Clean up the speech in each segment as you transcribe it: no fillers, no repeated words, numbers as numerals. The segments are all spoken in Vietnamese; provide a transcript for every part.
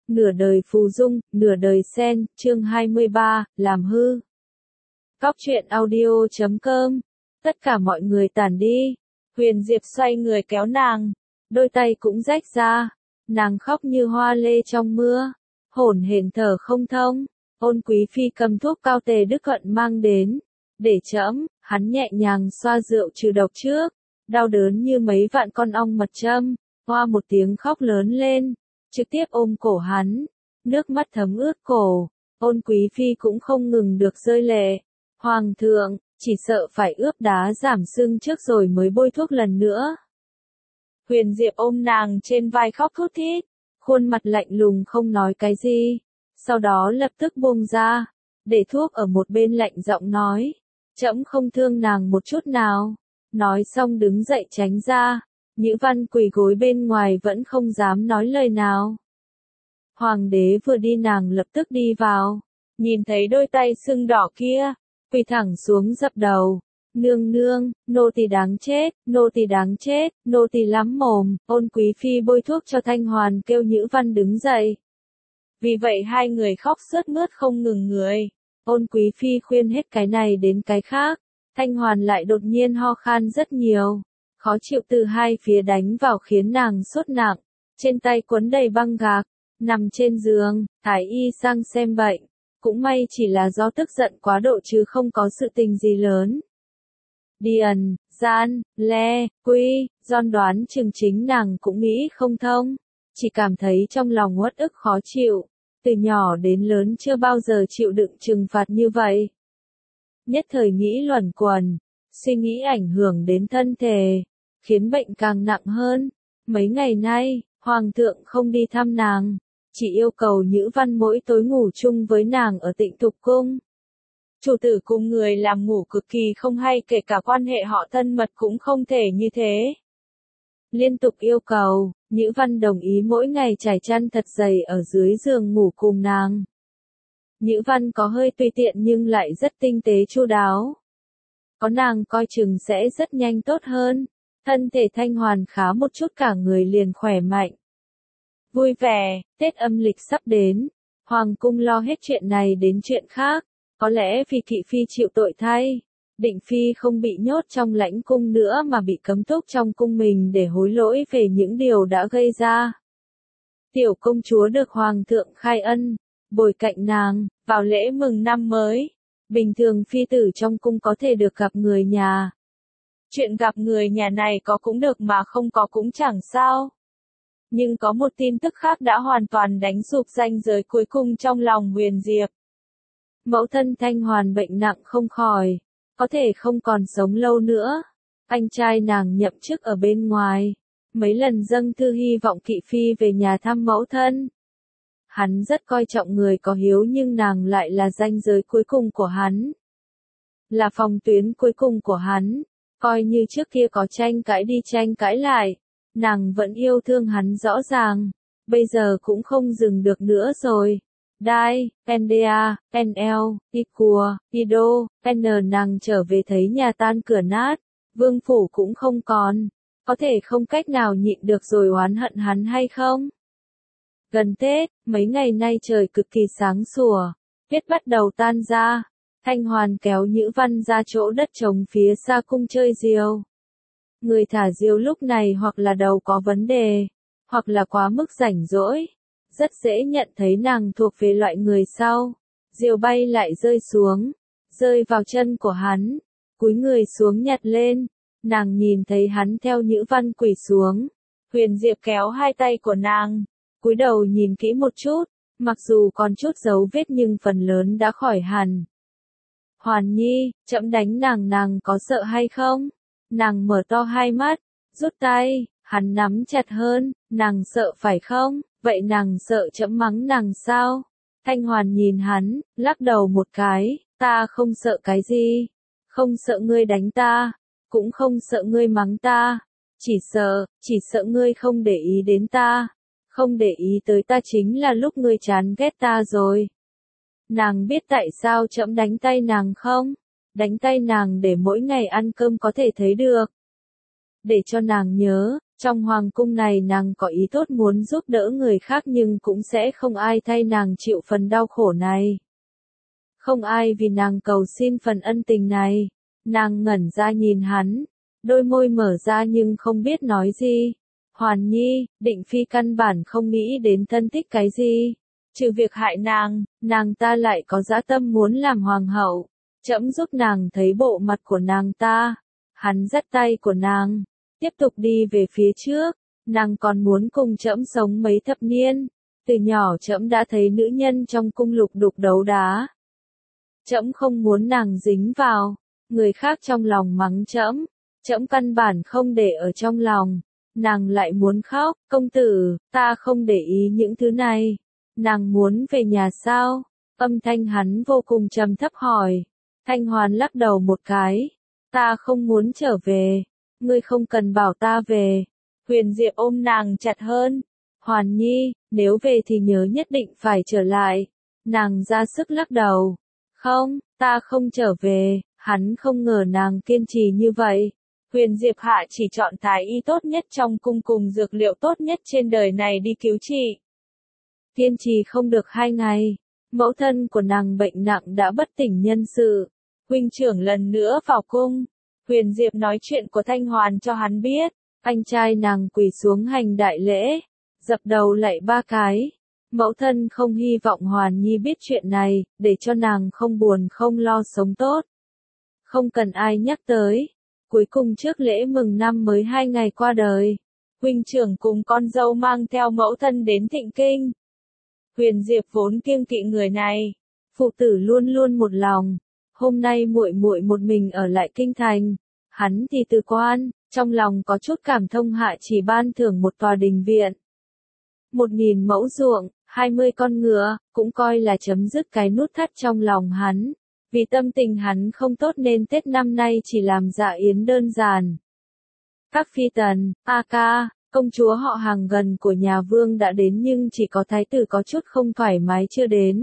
nửa đời phù dung, nửa đời sen, chương 23, làm hư. Cóc truyện audio.com. Tất cả mọi người tản đi. Huyền Diệp xoay người kéo nàng, đôi tay cũng rách ra, nàng khóc như hoa lê trong mưa, hổn hển thở không thông. Ôn Quý Phi cầm thuốc cao tề Đức Thuận mang đến, để trẫm. Hắn nhẹ nhàng xoa rượu trừ độc trước, đau đớn như mấy vạn con ong mật châm, hoa một tiếng khóc lớn lên, trực tiếp ôm cổ hắn, nước mắt thấm ướt cổ. Ôn Quý Phi cũng không ngừng được rơi lệ. Hoàng thượng, chỉ sợ phải ướp đá giảm sưng trước rồi mới bôi thuốc lần nữa. Huyền Diệp ôm nàng trên vai khóc thút thít, khuôn mặt lạnh lùng không nói cái gì, sau đó lập tức buông ra, để thuốc ở một bên lạnh giọng nói, trẫm không thương nàng một chút nào. Nói xong đứng dậy tránh ra, Nhữ Văn quỳ gối bên ngoài vẫn không dám nói lời nào. Hoàng đế vừa đi nàng lập tức đi vào, nhìn thấy đôi tay sưng đỏ kia, quỳ thẳng xuống dập đầu. Nương nương, nô tỳ đáng chết, nô tỳ đáng chết, nô tỳ lắm mồm. Ôn Quý Phi bôi thuốc cho Thanh Hoàn kêu Nhữ Văn đứng dậy. Vì vậy hai người khóc sướt mướt không ngừng người. Ôn Quý Phi khuyên hết cái này đến cái khác, Thanh Hoàn lại đột nhiên ho khan rất nhiều, khó chịu từ hai phía đánh vào khiến nàng sốt nặng, trên tay quấn đầy băng gạc, nằm trên giường. Thái y sang xem bệnh, cũng may chỉ là do tức giận quá độ chứ không có sự tình gì lớn. Điền, Gian, Le, Quy, Giòn đoán chừng chính nàng cũng nghĩ không thông, chỉ cảm thấy trong lòng uất ức khó chịu, từ nhỏ đến lớn chưa bao giờ chịu đựng trừng phạt như vậy. Nhất thời nghĩ luẩn quẩn, suy nghĩ ảnh hưởng đến thân thể, khiến bệnh càng nặng hơn. Mấy ngày nay, Hoàng thượng không đi thăm nàng, chỉ yêu cầu Nhữ Văn mỗi tối ngủ chung với nàng ở Tịnh Thục Cung. Chủ tử cùng người làm ngủ cực kỳ không hay, kể cả quan hệ họ thân mật cũng không thể như thế. Liên tục yêu cầu, Nhữ Văn đồng ý mỗi ngày trải chăn thật dày ở dưới giường ngủ cùng nàng. Nhữ Văn có hơi tùy tiện nhưng lại rất tinh tế chu đáo. Có nàng coi chừng sẽ rất nhanh tốt hơn, thân thể Thanh Hoàn khá một chút cả người liền khỏe mạnh. Vui vẻ, Tết âm lịch sắp đến, Hoàng cung lo hết chuyện này đến chuyện khác, có lẽ vì thị phi chịu tội thay, Định Phi không bị nhốt trong lãnh cung nữa mà bị cấm túc trong cung mình để hối lỗi về những điều đã gây ra. Tiểu công chúa được Hoàng thượng khai ân, bồi cạnh nàng, vào lễ mừng năm mới. Bình thường phi tử trong cung có thể được gặp người nhà. Chuyện gặp người nhà này có cũng được mà không có cũng chẳng sao. Nhưng có một tin tức khác đã hoàn toàn đánh sụp ranh giới cuối cùng trong lòng Huyền Diệp. Mẫu thân Thanh Hoàn bệnh nặng không khỏi, có thể không còn sống lâu nữa. Anh trai nàng nhậm chức ở bên ngoài, mấy lần dâng thư hy vọng thị phi về nhà thăm mẫu thân. Hắn rất coi trọng người có hiếu nhưng nàng lại là ranh giới cuối cùng của hắn. Là phòng tuyến cuối cùng của hắn, coi như trước kia có tranh cãi đi tranh cãi lại, nàng vẫn yêu thương hắn rõ ràng, bây giờ cũng không dừng được nữa rồi. Dai, Pendea, Penel, Ikua, Ido, Penner nàng trở về thấy nhà tan cửa nát, vương phủ cũng không còn, có thể không cách nào nhịn được rồi oán hận hắn hay không? Gần Tết, mấy ngày nay trời cực kỳ sáng sủa, tuyết bắt đầu tan ra, Thanh Hoàn kéo Nhữ Văn ra chỗ đất trống phía xa cung chơi diều. Người thả diều lúc này hoặc là đầu có vấn đề, hoặc là quá mức rảnh rỗi, rất dễ nhận thấy nàng thuộc về loại người sau. Diều bay lại rơi xuống, rơi vào chân của hắn, cúi người xuống nhặt lên, nàng nhìn thấy hắn theo Nhữ Văn quỳ xuống. Huyền Diệp kéo hai tay của nàng, cúi đầu nhìn kỹ một chút, mặc dù còn chút dấu vết nhưng phần lớn đã khỏi hẳn. Hoàn Nhi, trẫm đánh nàng có sợ hay không? Nàng mở to hai mắt, rút tay, hắn nắm chặt hơn, nàng sợ phải không? Vậy nàng sợ trẫm mắng nàng sao? Thanh Hoàn nhìn hắn, lắc đầu một cái, ta không sợ cái gì, không sợ ngươi đánh ta, cũng không sợ ngươi mắng ta, chỉ sợ ngươi không để ý đến ta. Không để ý tới ta chính là lúc ngươi chán ghét ta rồi. Nàng biết tại sao trẫm đánh tay nàng không? Đánh tay nàng để mỗi ngày ăn cơm có thể thấy được. Để cho nàng nhớ, Trong hoàng cung này nàng có ý tốt muốn giúp đỡ người khác nhưng cũng sẽ không ai thay nàng chịu phần đau khổ này. Không ai vì nàng cầu xin phần ân tình này. Nàng ngẩn ra nhìn hắn, đôi môi mở ra nhưng không biết nói gì. Hoàn Nhi, Định Phi căn bản không nghĩ đến thân thích cái gì. Trừ việc hại nàng ta lại có dã tâm muốn làm hoàng hậu. Trẫm giúp nàng thấy bộ mặt của nàng ta. Hắn dắt tay của nàng, tiếp tục đi về phía trước. Nàng còn muốn cùng trẫm sống mấy thập niên. Từ nhỏ trẫm đã thấy nữ nhân trong cung lục đục đấu đá. Trẫm không muốn nàng dính vào. Người khác trong lòng mắng trẫm, trẫm căn bản không để ở trong lòng. Nàng lại muốn khóc, công tử, ta không để ý những thứ này. Nàng muốn về nhà sao? Âm thanh hắn vô cùng trầm thấp hỏi. Thanh Hoàn lắc đầu một cái. Ta không muốn trở về. Ngươi không cần bảo ta về. Huyền Diệp ôm nàng chặt hơn. Hoàn Nhi, nếu về thì nhớ nhất định phải trở lại. Nàng ra sức lắc đầu. Không, ta không trở về. Hắn không ngờ nàng kiên trì như vậy. Huyền Diệp Hạ chỉ chọn thái y tốt nhất trong cung cùng dược liệu tốt nhất trên đời này đi cứu trị. Kiên trì không được 2 ngày. Mẫu thân của nàng bệnh nặng đã bất tỉnh nhân sự. Huynh trưởng lần nữa vào cung. Huyền Diệp nói chuyện của Thanh Hoàn cho hắn biết. Anh trai nàng quỳ xuống hành đại lễ. Dập đầu lạy 3 cái. Mẫu thân không hy vọng Hoàn Nhi biết chuyện này, để cho nàng không buồn không lo sống tốt. Không cần ai nhắc tới. Cuối cùng trước lễ mừng năm mới 2 ngày qua đời. Huynh trưởng cùng con dâu mang theo mẫu thân đến Thịnh Kinh. Huyền Diệp vốn kiêng kỵ người này. Phụ tử luôn luôn một lòng. Hôm nay muội muội một mình ở lại kinh thành. Hắn thì từ quan, trong lòng có chút cảm thông hạ chỉ ban thưởng một tòa đình viện. 1000 mẫu ruộng, 20 con ngựa, cũng coi là chấm dứt cái nút thắt trong lòng hắn. Vì tâm tình hắn không tốt nên Tết năm nay chỉ làm dạ yến đơn giản. Các phi tần, A Ca, công chúa họ hàng gần của nhà Vương đã đến nhưng chỉ có thái tử có chút không thoải mái chưa đến.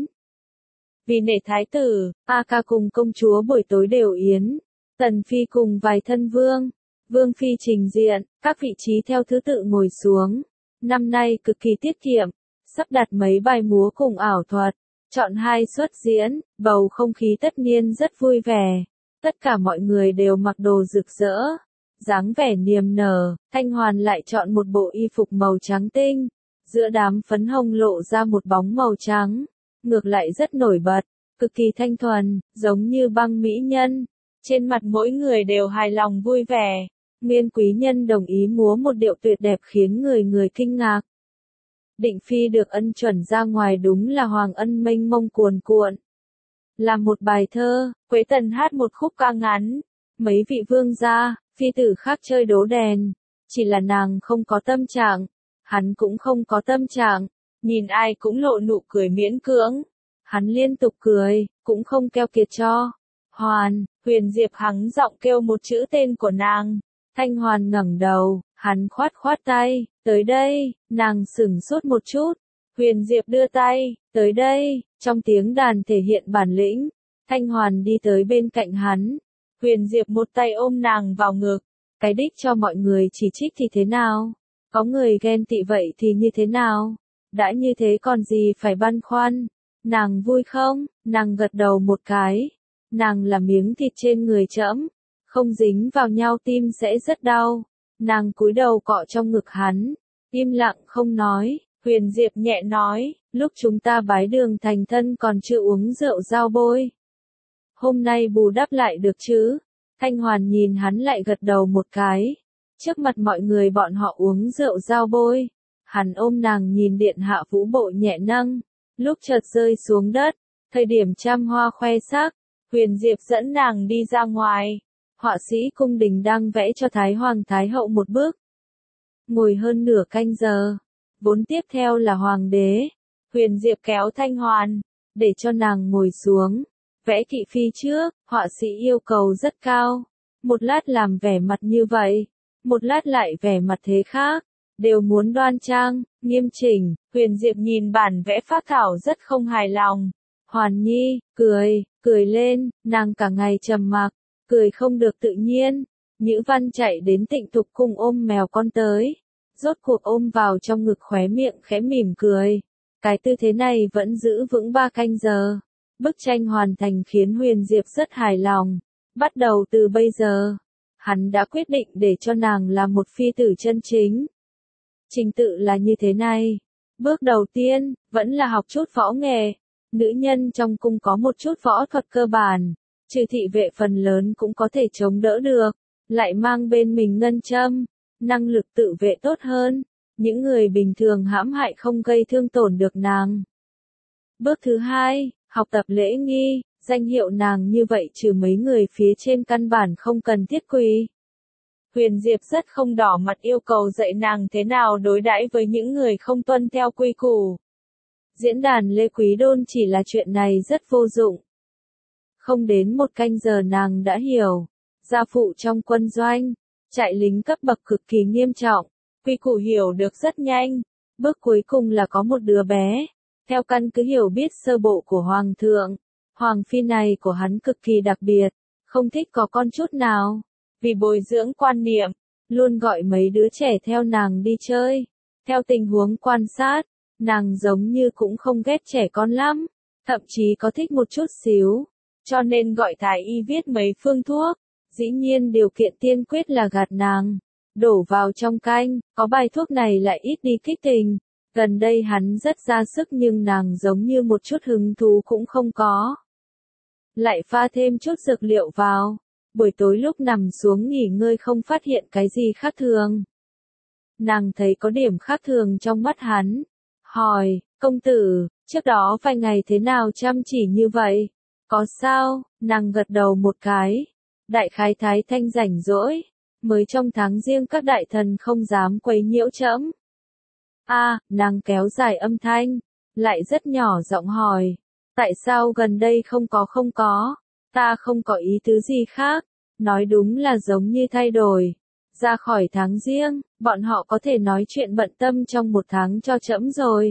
Vì nể thái tử, A Ca cùng công chúa buổi tối đều yến. Tần phi cùng vài thân vương, Vương phi trình diện, các vị trí theo thứ tự ngồi xuống. Năm nay cực kỳ tiết kiệm, sắp đặt mấy bài múa cùng ảo thuật. Chọn 2 suất diễn, bầu không khí tất nhiên rất vui vẻ. Tất cả mọi người đều mặc đồ rực rỡ, dáng vẻ niềm nở. Thanh Hoàn lại chọn một bộ y phục màu trắng tinh, giữa đám phấn hồng lộ ra một bóng màu trắng, ngược lại rất nổi bật, cực kỳ thanh thuần, giống như băng mỹ nhân. Trên mặt mỗi người đều hài lòng vui vẻ. Nguyên quý nhân đồng ý múa một điệu tuyệt đẹp khiến người người kinh ngạc. Định Phi được ân chuẩn ra ngoài đúng là hoàng ân mênh mông cuồn cuộn. Làm một bài thơ, Quế Tần hát một khúc ca ngắn. Mấy vị vương gia, phi tử khác chơi đố đèn. Chỉ là nàng không có tâm trạng. Hắn cũng không có tâm trạng. Nhìn ai cũng lộ nụ cười miễn cưỡng. Hắn liên tục cười, cũng không keo kiệt cho. Hoàn, Huyền Diệp hắng giọng kêu một chữ tên của nàng. Thanh Hoàn ngẩng đầu, hắn khoát khoát tay, tới đây, nàng sửng sốt một chút. Huyền Diệp đưa tay, tới đây, trong tiếng đàn thể hiện bản lĩnh. Thanh Hoàn đi tới bên cạnh hắn. Huyền Diệp một tay ôm nàng vào ngực. Cái đích cho mọi người chỉ trích thì thế nào? Có người ghen tị vậy thì như thế nào? Đã như thế còn gì phải băn khoăn? Nàng vui không? Nàng gật đầu một cái. Nàng là miếng thịt trên người trẫm, không dính vào nhau tim sẽ rất đau. Nàng cúi đầu cọ trong ngực hắn, im lặng không nói. Huyền Diệp nhẹ nói, lúc chúng ta bái đường thành thân còn chưa uống rượu giao bôi. Hôm nay bù đắp lại được chứ? Thanh Hoàn nhìn hắn lại gật đầu một cái. Trước mặt mọi người bọn họ uống rượu giao bôi. Hắn ôm nàng nhìn điện hạ vũ bộ nhẹ nâng. Lúc chợt rơi xuống đất, thời điểm trăm hoa khoe sắc, Huyền Diệp dẫn nàng đi ra ngoài. Họa sĩ cung đình đang vẽ cho Thái Hoàng Thái Hậu một bức. Ngồi hơn nửa canh giờ. Vốn tiếp theo là Hoàng đế. Huyền Diệp kéo Thanh Hoàn, để cho nàng ngồi xuống. Vẽ kỵ phi trước, họa sĩ yêu cầu rất cao. Một lát làm vẻ mặt như vậy, một lát lại vẻ mặt thế khác. Đều muốn đoan trang, nghiêm chỉnh. Huyền Diệp nhìn bản vẽ phác thảo rất không hài lòng. Hoàn Nhi, cười lên, nàng cả ngày trầm mặc, cười không được tự nhiên. Nhữ Văn chạy đến Tịnh Thục cung ôm mèo con tới. rốt cuộc ôm vào trong ngực khóe miệng khẽ mỉm cười. Cái tư thế này vẫn giữ vững 3 canh giờ. Bức tranh hoàn thành khiến Huyền Diệp rất hài lòng. Bắt đầu từ bây giờ, hắn đã quyết định để cho nàng là một phi tử chân chính. Trình tự là như thế này. Bước đầu tiên, vẫn là học chút võ nghệ. Nữ nhân trong cung có một chút võ thuật cơ bản, trừ thị vệ phần lớn cũng có thể chống đỡ được, lại mang bên mình ngân châm, năng lực tự vệ tốt hơn. Những người bình thường hãm hại không gây thương tổn được nàng. Bước thứ hai, học tập lễ nghi, danh hiệu nàng như vậy trừ mấy người phía trên căn bản không cần thiết quỳ. Huyền Diệp rất không đỏ mặt yêu cầu dạy nàng thế nào đối đãi với những người không tuân theo quy củ. Diễn đàn Lê Quý Đôn chỉ là chuyện này rất vô dụng. Không đến 1 canh giờ nàng đã hiểu. Gia phụ trong quân doanh, trại lính cấp bậc cực kỳ nghiêm trọng, quy củ hiểu được rất nhanh. Bước cuối cùng là có một đứa bé. Theo căn cứ hiểu biết sơ bộ của Hoàng thượng, Hoàng phi này của hắn cực kỳ đặc biệt, không thích có con chút nào. Vì bồi dưỡng quan niệm, luôn gọi mấy đứa trẻ theo nàng đi chơi. Theo tình huống quan sát, nàng giống như cũng không ghét trẻ con lắm, thậm chí có thích một chút xíu. Cho nên gọi thái y viết mấy phương thuốc. Dĩ nhiên điều kiện tiên quyết là gạt nàng, đổ vào trong canh, có bài thuốc này lại ít đi kích tình. Gần đây hắn rất ra sức nhưng nàng giống như một chút hứng thú cũng không có. Lại pha thêm chút dược liệu vào. Buổi tối lúc nằm xuống nghỉ ngơi không phát hiện cái gì khác thường. Nàng thấy có điểm khác thường trong mắt hắn. Hỏi, công tử, trước đó vài ngày thế nào chăm chỉ như vậy? Có sao? Nàng gật đầu một cái. Đại khái thái thanh rảnh rỗi. Mới trong tháng riêng các đại thần không dám quấy nhiễu trẫm. Nàng kéo dài âm thanh. Lại rất nhỏ giọng hỏi. Tại sao gần đây không có? Ta không có ý tứ gì khác. Nói đúng là giống như thay đổi. Ra khỏi tháng riêng, bọn họ có thể nói chuyện bận tâm trong 1 tháng cho trẫm rồi.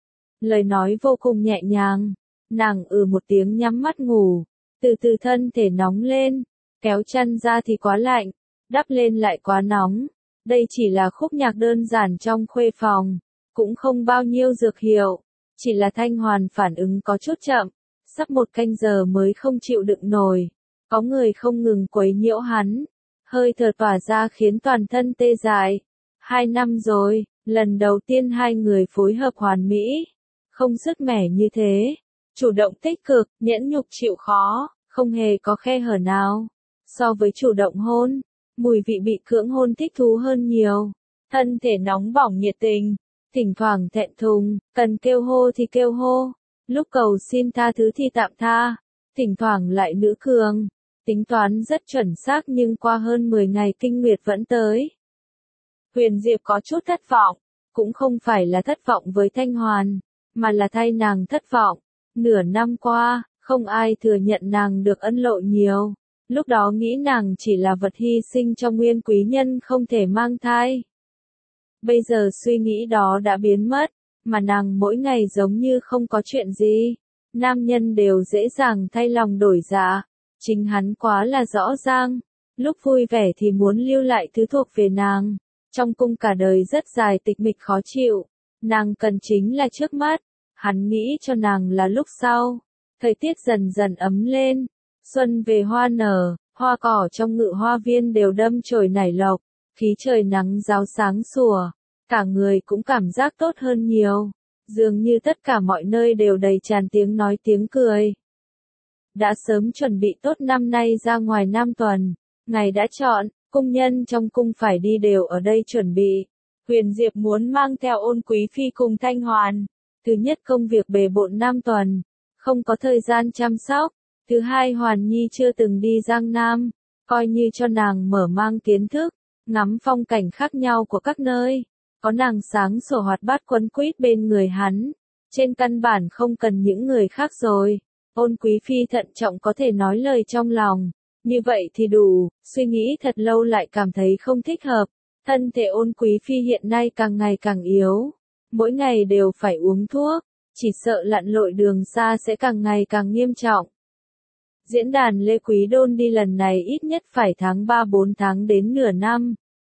Lời nói vô cùng nhẹ nhàng. Nàng một tiếng nhắm mắt ngủ. Từ từ thân thể nóng lên. Kéo chăn ra thì quá lạnh. Đắp lên lại quá nóng. Đây chỉ là khúc nhạc đơn giản trong khuê phòng. Cũng không bao nhiêu dược hiệu. Chỉ là Thanh Hoàn phản ứng có chút chậm. Sắp 1 canh giờ mới không chịu đựng nổi. Có người không ngừng quấy nhiễu hắn. Hơi thở tỏa ra khiến toàn thân tê dại. 2 năm rồi, lần đầu tiên hai người phối hợp hoàn mỹ. Không sứt mẻ như thế. Chủ động tích cực, nhẫn nhục chịu khó, không hề có khe hở nào. So với chủ động hôn, mùi vị bị cưỡng hôn thích thú hơn nhiều. Thân thể nóng bỏng nhiệt tình, thỉnh thoảng thẹn thùng, cần kêu hô thì kêu hô. Lúc cầu xin tha thứ thì tạm tha, thỉnh thoảng lại nữ cường. Tính toán rất chuẩn xác nhưng qua hơn 10 ngày kinh nguyệt vẫn tới. Huyền Diệp có chút thất vọng, cũng không phải là thất vọng với Thanh Hoàn, mà là thay nàng thất vọng. Nửa năm qua, không ai thừa nhận nàng được ân lộ nhiều. Lúc đó nghĩ nàng chỉ là vật hy sinh cho nguyên quý nhân không thể mang thai. Bây giờ suy nghĩ đó đã biến mất, mà nàng mỗi ngày giống như không có chuyện gì. Nam nhân đều dễ dàng thay lòng đổi dạ. Chính hắn quá là rõ ràng. Lúc vui vẻ thì muốn lưu lại thứ thuộc về nàng. Trong cung cả đời rất dài tịch mịch khó chịu. Nàng cần chính là trước mắt. Hắn nghĩ cho nàng là lúc sau. Thời tiết dần dần ấm lên. Xuân về hoa nở, hoa cỏ trong ngự hoa viên đều đâm chồi nảy lộc. Khí trời nắng ráo sáng sủa. Cả người cũng cảm giác tốt hơn nhiều. Dường như tất cả mọi nơi đều đầy tràn tiếng nói tiếng cười. Đã sớm chuẩn bị tốt năm nay ra ngoài Nam tuần. Ngày đã chọn, cung nhân trong cung phải đi đều ở đây chuẩn bị. Huyền Diệp muốn mang theo Ôn Quý Phi cùng Thanh Hoàn. Thứ nhất công việc bề bộn Nam tuần, không có thời gian chăm sóc. Thứ hai Hoàn Nhi chưa từng đi Giang Nam, coi như cho nàng mở mang kiến thức, ngắm phong cảnh khác nhau của các nơi. Có nàng sáng sủa hoạt bát quấn quýt bên người hắn. Trên căn bản không cần những người khác rồi. Ôn Quý Phi thận trọng có thể nói lời trong lòng. Như vậy thì đủ, suy nghĩ thật lâu lại cảm thấy không thích hợp. Thân thể Ôn Quý Phi hiện nay càng ngày càng yếu. Mỗi ngày đều phải uống thuốc. Chỉ sợ lặn lội đường xa sẽ càng ngày càng nghiêm trọng. Diễn đàn Lê Quý Đôn đi lần này ít nhất phải tháng 3-4 tháng đến nửa năm.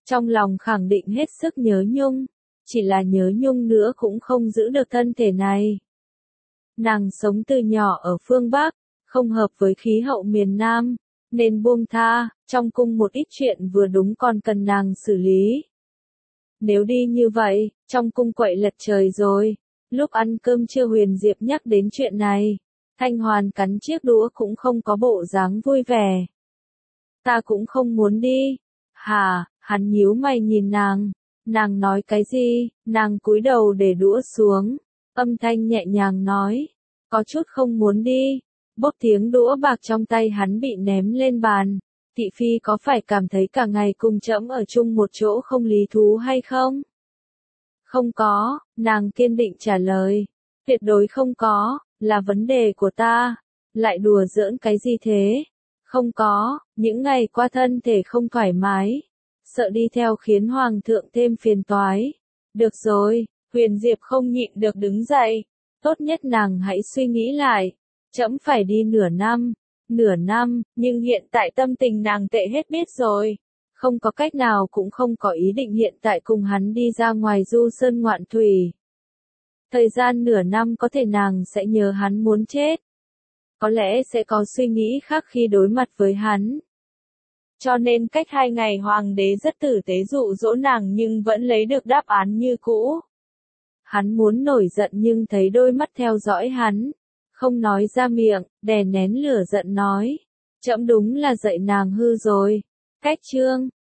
Trong lòng khẳng định hết sức nhớ nhung, chỉ là nhớ nhung nữa cũng không giữ được thân thể này. Nàng sống từ nhỏ ở phương Bắc, không hợp với khí hậu miền Nam, nên buông tha, trong cung một ít chuyện vừa đúng còn cần nàng xử lý. Nếu đi như vậy, trong cung quậy lật trời rồi. Lúc ăn cơm trưa Huyền Diệp nhắc đến chuyện này, Thanh Hoàn cắn chiếc đũa cũng không có bộ dáng vui vẻ. Ta cũng không muốn đi. Hả, hắn nhíu mày nhìn nàng nói cái gì, nàng cúi đầu để đũa xuống, âm thanh nhẹ nhàng nói, có chút không muốn đi. Bốp tiếng đũa bạc trong tay hắn bị ném lên bàn. Thị phi có phải cảm thấy cả ngày cùng trẫm ở chung một chỗ không lý thú hay không? Không có, nàng kiên định trả lời. Tuyệt đối không có, là vấn đề của ta. Lại đùa giỡn cái gì thế? Không có, những ngày qua thân thể không thoải mái. Sợ đi theo khiến hoàng thượng thêm phiền toái. Được rồi, Huyền Diệp không nhịn được đứng dậy. Tốt nhất nàng hãy suy nghĩ lại. Trẫm phải đi nửa năm, nhưng hiện tại tâm tình nàng tệ hết biết rồi. Không có cách nào cũng không có ý định hiện tại cùng hắn đi ra ngoài du sơn ngoạn thủy. Thời gian nửa năm có thể nàng sẽ nhớ hắn muốn chết. Có lẽ sẽ có suy nghĩ khác khi đối mặt với hắn. Cho nên cách 2 ngày hoàng đế rất tử tế dụ dỗ nàng nhưng vẫn lấy được đáp án như cũ. Hắn muốn nổi giận nhưng thấy đôi mắt theo dõi hắn. Không nói ra miệng, đè nén lửa giận nói. Trẫm đúng là dạy nàng hư rồi. Cách chương